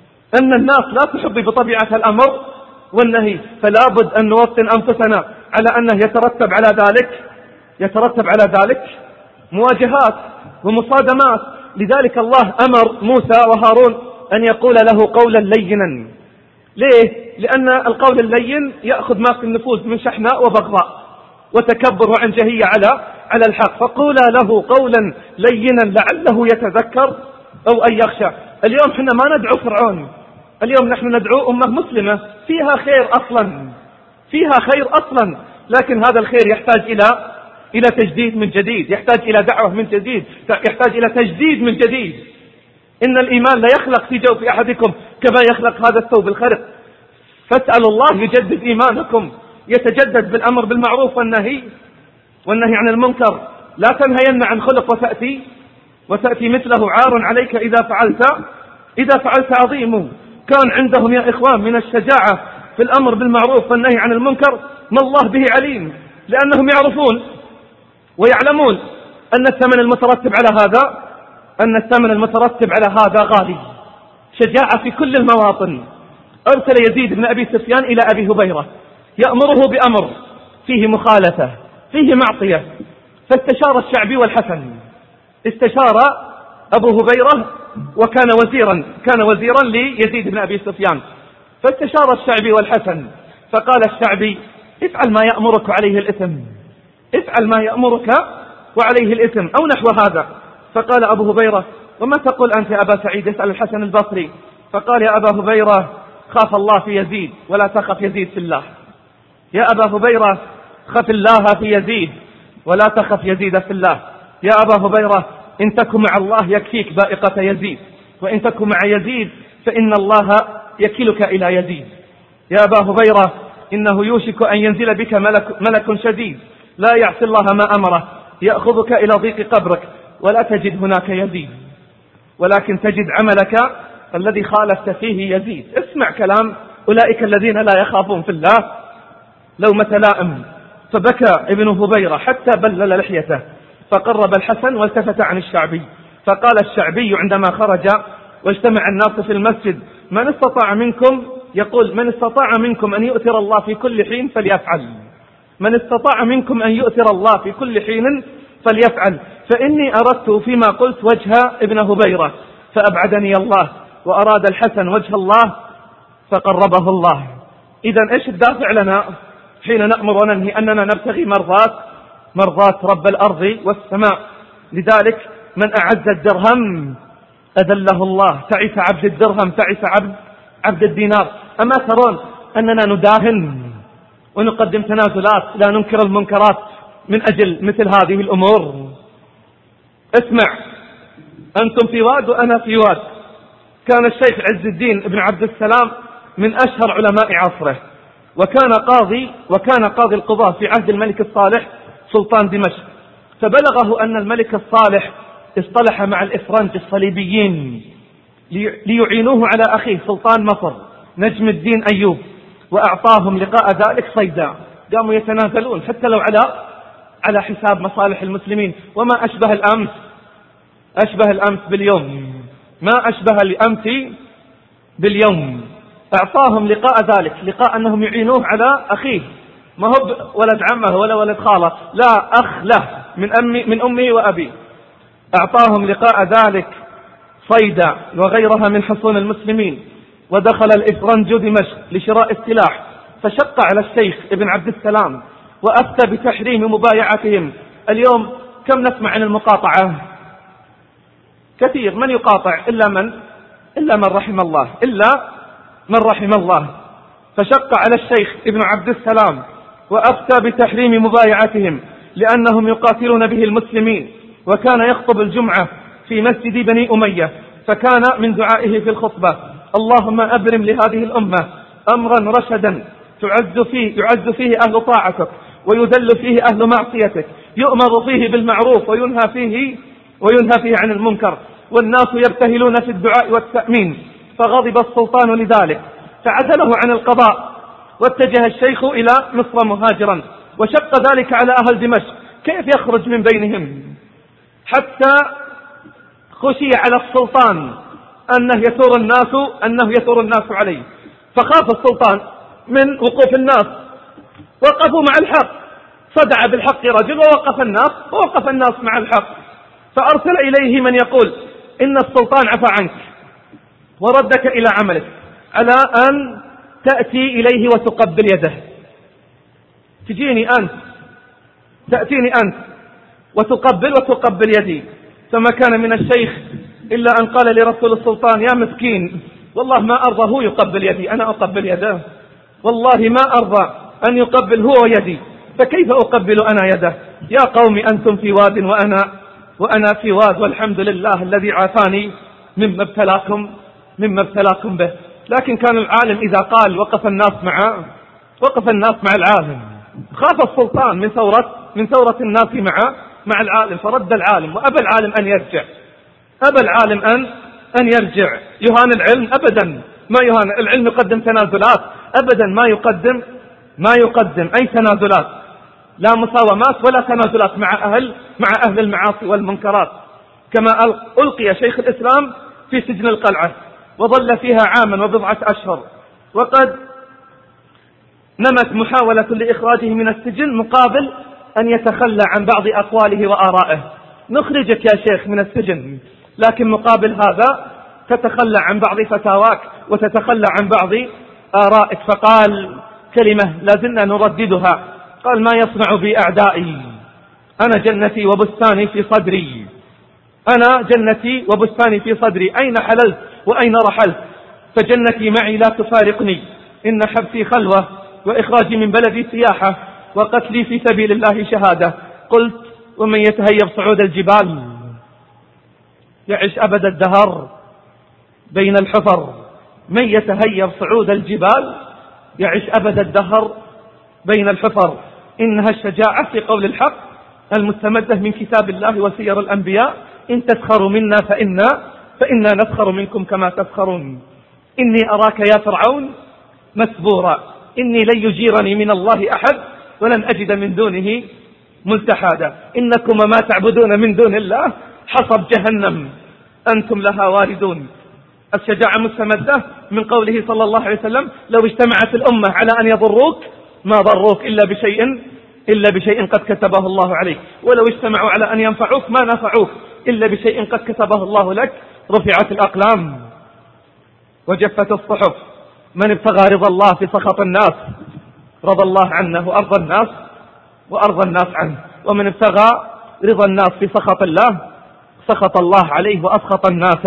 أن الناس لا تحب بطبيعتها الأمر والنهي، فلا بد أن نوطن أنفسنا على أنه يترتب على ذلك يترتب على ذلك مواجهات ومصادمات. لذلك الله أمر موسى وهارون أن يقول له قولا لينا. ليه؟ لأن القول اللين يأخذ ما في النفوس من شحناء وبغضاء وتكبر وعنجهية على على الحق، فقولا له قولا لينا لعله يتذكر أو أن يخشى. اليوم حنا ما ندعو فرعون، اليوم نحن ندعو أمة مسلمة فيها خير أصلا فيها خير أصلا لكن هذا الخير يحتاج إلى إلى تجديد من جديد، يحتاج إلى دعوة من جديد، يحتاج إلى تجديد من جديد. إن الإيمان لا يخلق في جوف أحدكم كما يخلق هذا الثوب الخرق، فاسألوا الله يجدد إيمانكم، يتجدد بالأمر بالمعروف والنهي والنهي عن المنكر. لا تنهين عن خلق وتأتي وتأتي مثله عار عليك إذا فعلت إذا فعلت عظيم. كان عندهم يا إخوان من الشجاعة في الأمر بالمعروف والنهي عن المنكر ما الله به عليم، لأنهم يعرفون ويعلمون أن الثمن المترتب على هذا أن الثمن المترتب على هذا غالي. شجاعة في كل المواطن. أرسل يزيد بن أبي سفيان إلى أبي هبيرة يأمره بأمر فيه مخالفة فيه معصية، فاستشار الشعبي والحسن. استشار أبو هبيرة وكان وزيرا كان وزيرا ليزيد بن أبي سفيان، فاستشار الشعبي والحسن فقال الشعبي افعل ما يأمرك وعليه الإثم، افعل ما يأمرك وعليه الإثم أو نحو هذا. فقال أبو هبيرة وما تقول أنت يا أبا سعيد؟ يسأل الحسن البصري. فقال يا أبا هبيرة خاف الله في يزيد ولا تخف يزيد في الله. يا أبا هبيرة خف الله في يزيد ولا تخف يزيد في الله. يا أبا هبيرة إن تكن مع الله يكفيك بائقة يزيد، وإن تكن مع يزيد فإن الله يكلك إلى يزيد. يا أبا هبيرة إنه يوشك أن ينزل بك ملك, ملك شديد لا يعصي الله ما أمره يأخذك إلى ضيق قبرك ولا تجد هناك يزيد، ولكن تجد عملك الذي خالفت فيه يزيد. اسمع كلام أولئك الذين لا يخافون في الله لومة لائم. فبكى ابن هبيرة حتى بلل لحيته، فقرب الحسن والتفت عن الشعبي فقال الشعبي عندما خرج واجتمع الناس في المسجد من استطاع منكم يقول من استطاع منكم أن يؤثر الله في كل حين فليفعل، من استطاع منكم أن يؤثر الله في كل حين فليفعل، فإني أردت فيما قلت وجه ابن هبيرة فأبعدني الله، وأراد الحسن وجه الله فقربه الله. إذن إيش الدافع لنا حين نأمر وننهي؟ أننا نبتغي مرضات مرضات رب الأرض والسماء. لذلك من أعز الدرهم أذله الله، تعس عبد الدرهم تعس عبد عبد الدينار. أما ترون أننا نداهن ونقدم تنازلات لا ننكر المنكرات من أجل مثل هذه الأمور؟ اسمع، أنتم في واد وأنا في واد. كان الشيخ عز الدين بن عبد السلام من أشهر علماء عصره، وكان قاضي وكان قاضي القضاة في عهد الملك الصالح سلطان دمشق، فبلغه أن الملك الصالح اصطلح مع الإفرنج الصليبيين ليعينوه على أخيه سلطان مصر نجم الدين أيوب، وأعطاهم لقاء ذلك صيدا. قاموا يتنازلون حتى لو على على حساب مصالح المسلمين. وما أشبه الأمس أشبه الأمس باليوم، ما أشبه الأمس باليوم. أعطاهم لقاء ذلك، لقاء أنهم يعينوه على أخيه، ما هو ولد عمه ولا ولد خاله، لا، أخ له من أمي من أمه وأبي. أعطاهم لقاء ذلك صيدا وغيرها من حصون المسلمين. ودخل الإفرنج دمشق لشراء السلاح، فشق على الشيخ ابن عبد السلام وأفتى بتحريم مبايعتهم. اليوم كم نسمع عن المقاطعة؟ كثير. من يقاطع إلا من إلا من رحم الله إلا من رحم الله. فشق على الشيخ ابن عبد السلام وأفتى بتحريم مبايعتهم لأنهم يقاتلون به المسلمين. وكان يخطب الجمعة في مسجد بني أمية، فكان من دعائه في الخطبة: اللهم أبرم لهذه الأمة أمرا رشدا تعز فيه يعز فيه أهل طاعتك ويذل فيه أهل معصيتك، يؤمر فيه بالمعروف وينهى فيه وينهى فيه عن المنكر، والناس يبتهلون في الدعاء والتأمين. فغضب السلطان لذلك فعزله عن القضاء، واتجه الشيخ إلى مصر مهاجرا، وشق ذلك على أهل دمشق كيف يخرج من بينهم، حتى خشي على السلطان أنه يثور الناس أنه يثور الناس عليه. فخاف السلطان من وقوف الناس، وقفوا مع الحق، صدع بالحق رجل ووقف الناس ووقف الناس مع الحق. فأرسل إليه من يقول إن السلطان عفى عنك وردك إلى عملك، على أن تأتي إليه وتقبل يده. تجيني أنت تأتيني أنت وتقبل وتقبل يدي. فما كان من الشيخ إلا أن قال لرسول السلطان: يا مسكين، والله ما أرضى هو يقبل يدي، أنا أقبل يده، والله ما أرضى أن يقبل هو يدي، فكيف أقبل أنا يده؟ يا قوم أنتم في واد وأنا وأنا في واد، والحمد لله الذي عافاني مما ابتلاكم مما ابتلاكم به. لكن كان العالم إذا قال وقف الناس معه وقف الناس مع العالم. خاف السلطان من ثورة من ثورة الناس مع مع العالم، فرد العالم، وأبى العالم أن يرجع أبى العالم أن أن يرجع. يهان العلم؟ أبدا ما يهان العلم. يقدم تنازلات؟ أبدا ما يقدم ما يقدم أي تنازلات، لا مساومات ولا تنازلات مع أهل مع أهل المعاصي والمنكرات. كما ألقي شيخ الإسلام في سجن القلعة وظل فيها عاما وبضعة أشهر، وقد نمت محاولة لإخراجه من السجن مقابل أن يتخلى عن بعض أقواله وآرائه. نخرجك يا شيخ من السجن، لكن مقابل هذا تتخلى عن بعض فتاواك وتتخلى عن بعض آرائك. فقال كلمة لازلنا نرددها، قال: ما يصنع بي أعدائي، أنا جنتي وبستاني في صدري أنا جنتي وبستاني في صدري أين حللت وأين رحلت؟ فجنتي معي لا تفارقني، إن حبسي خلوة وإخراجي من بلدي سياحة وقتلي في سبيل الله شهادة. قلت: ومن يتهيب صعود الجبال يعيش أبد الدهر بين الحفر. من يتهيب صعود الجبال يعيش أبد الدهر بين الحفر. إنها الشجاعة في قول الحق المستمدة من كتاب الله وسير الأنبياء. إن تسخروا منا فإنا فإنا نسخر منكم كما تسخرون. إني أراك يا فرعون مسبورا، إني لن يجيرني من الله أحد ولن أجد من دونه ملتحدا. إنكم ما تعبدون من دون الله حصب جهنم أنتم لها واردون. الشجاعة مستمدة من قوله صلى الله عليه وسلم: لو اجتمعت الأمة على أن يضروك ما ضروك إلا بشيء إلا بشيء قد كتبه الله عليك، ولو اجتمعوا على أن ينفعوك ما نفعوك إلا بشيء قد كتبه الله لك. رفعت الأقلام وجفت الصحف. من ابتغى رضا الله في سخط الناس رضى الله عنه وأرضى الناس وأرضى الناس عنه، ومن ابتغى رضا الناس في سخط الله سخط الله عليه وأسخط الناس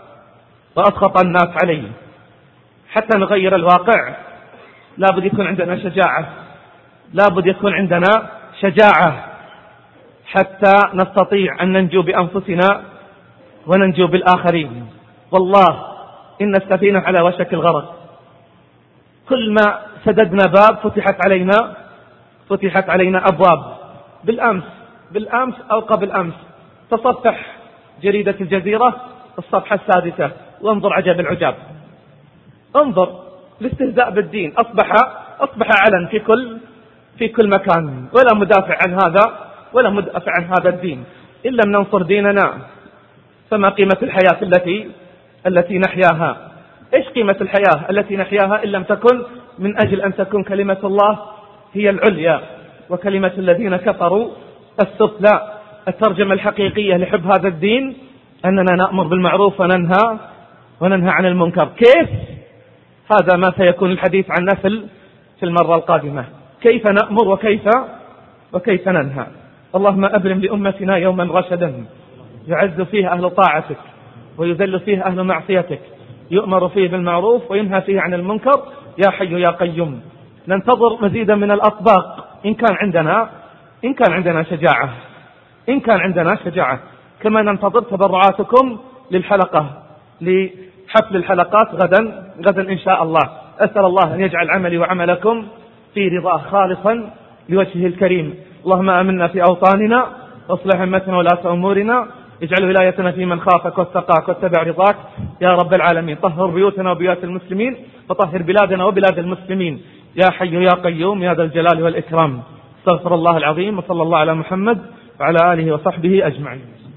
وأسخط الناس عليه. حتى نغير الواقع لابد يكون عندنا شجاعة، لابد يكون عندنا شجاعة حتى نستطيع أن ننجو بأنفسنا وننجو بالآخرين. والله إن السفينة على وشك الغرق. كل ما سددنا باب فتحت علينا فتحت علينا أبواب. بالأمس بالأمس أو قبل أمس تصفح جريدة الجزيرة الصفحة السادسة وانظر عجب العجاب، انظر الاستهزاء بالدين أصبح أصبح علن في كل في كل مكان، ولا مدافع عن هذا ولا مدافع عن هذا الدين. إن لم ننصر ديننا فما قيمة الحياة التي التي نحياها؟ إيش قيمة الحياة التي نحياها إن لم تكن من أجل أن تكون كلمة الله هي العليا وكلمة الذين كفروا السفلى؟ الترجمة الحقيقية لحب هذا الدين أننا نأمر بالمعروف وننهى وننهى عن المنكر. كيف؟ هذا ما سيكون الحديث عنه في المرة القادمة، كيف نأمر وكيف وكيف ننهى. اللهم أبرم لأمتنا يوما رشدا يعز فيه أهل طاعتك ويذل فيه أهل معصيتك، يؤمر فيه بالمعروف وينهى فيه عن المنكر يا حي يا قيوم. ننتظر مزيدا من الأطباق إن كان عندنا إن كان عندنا شجاعة إن كان عندنا شجاعة كما ننتظر تبرعاتكم للحلقة لحفل الحلقات غدا غدا إن شاء الله. أسأل الله أن يجعل عملي وعملكم في رضاه خالصا لوجهه الكريم. اللهم آمنا في أوطاننا واصلح أئمتنا ولاة أمورنا، اجعل ولايتنا في من خافك واتقاك واتبع رضاك يا رب العالمين. طهر بيوتنا وبيوت المسلمين وطهر بلادنا وبلاد المسلمين يا حي يا قيوم يا ذا الجلال والإكرام. استغفر الله العظيم، وصلى الله على محمد وعلى آله وصحبه أجمعين.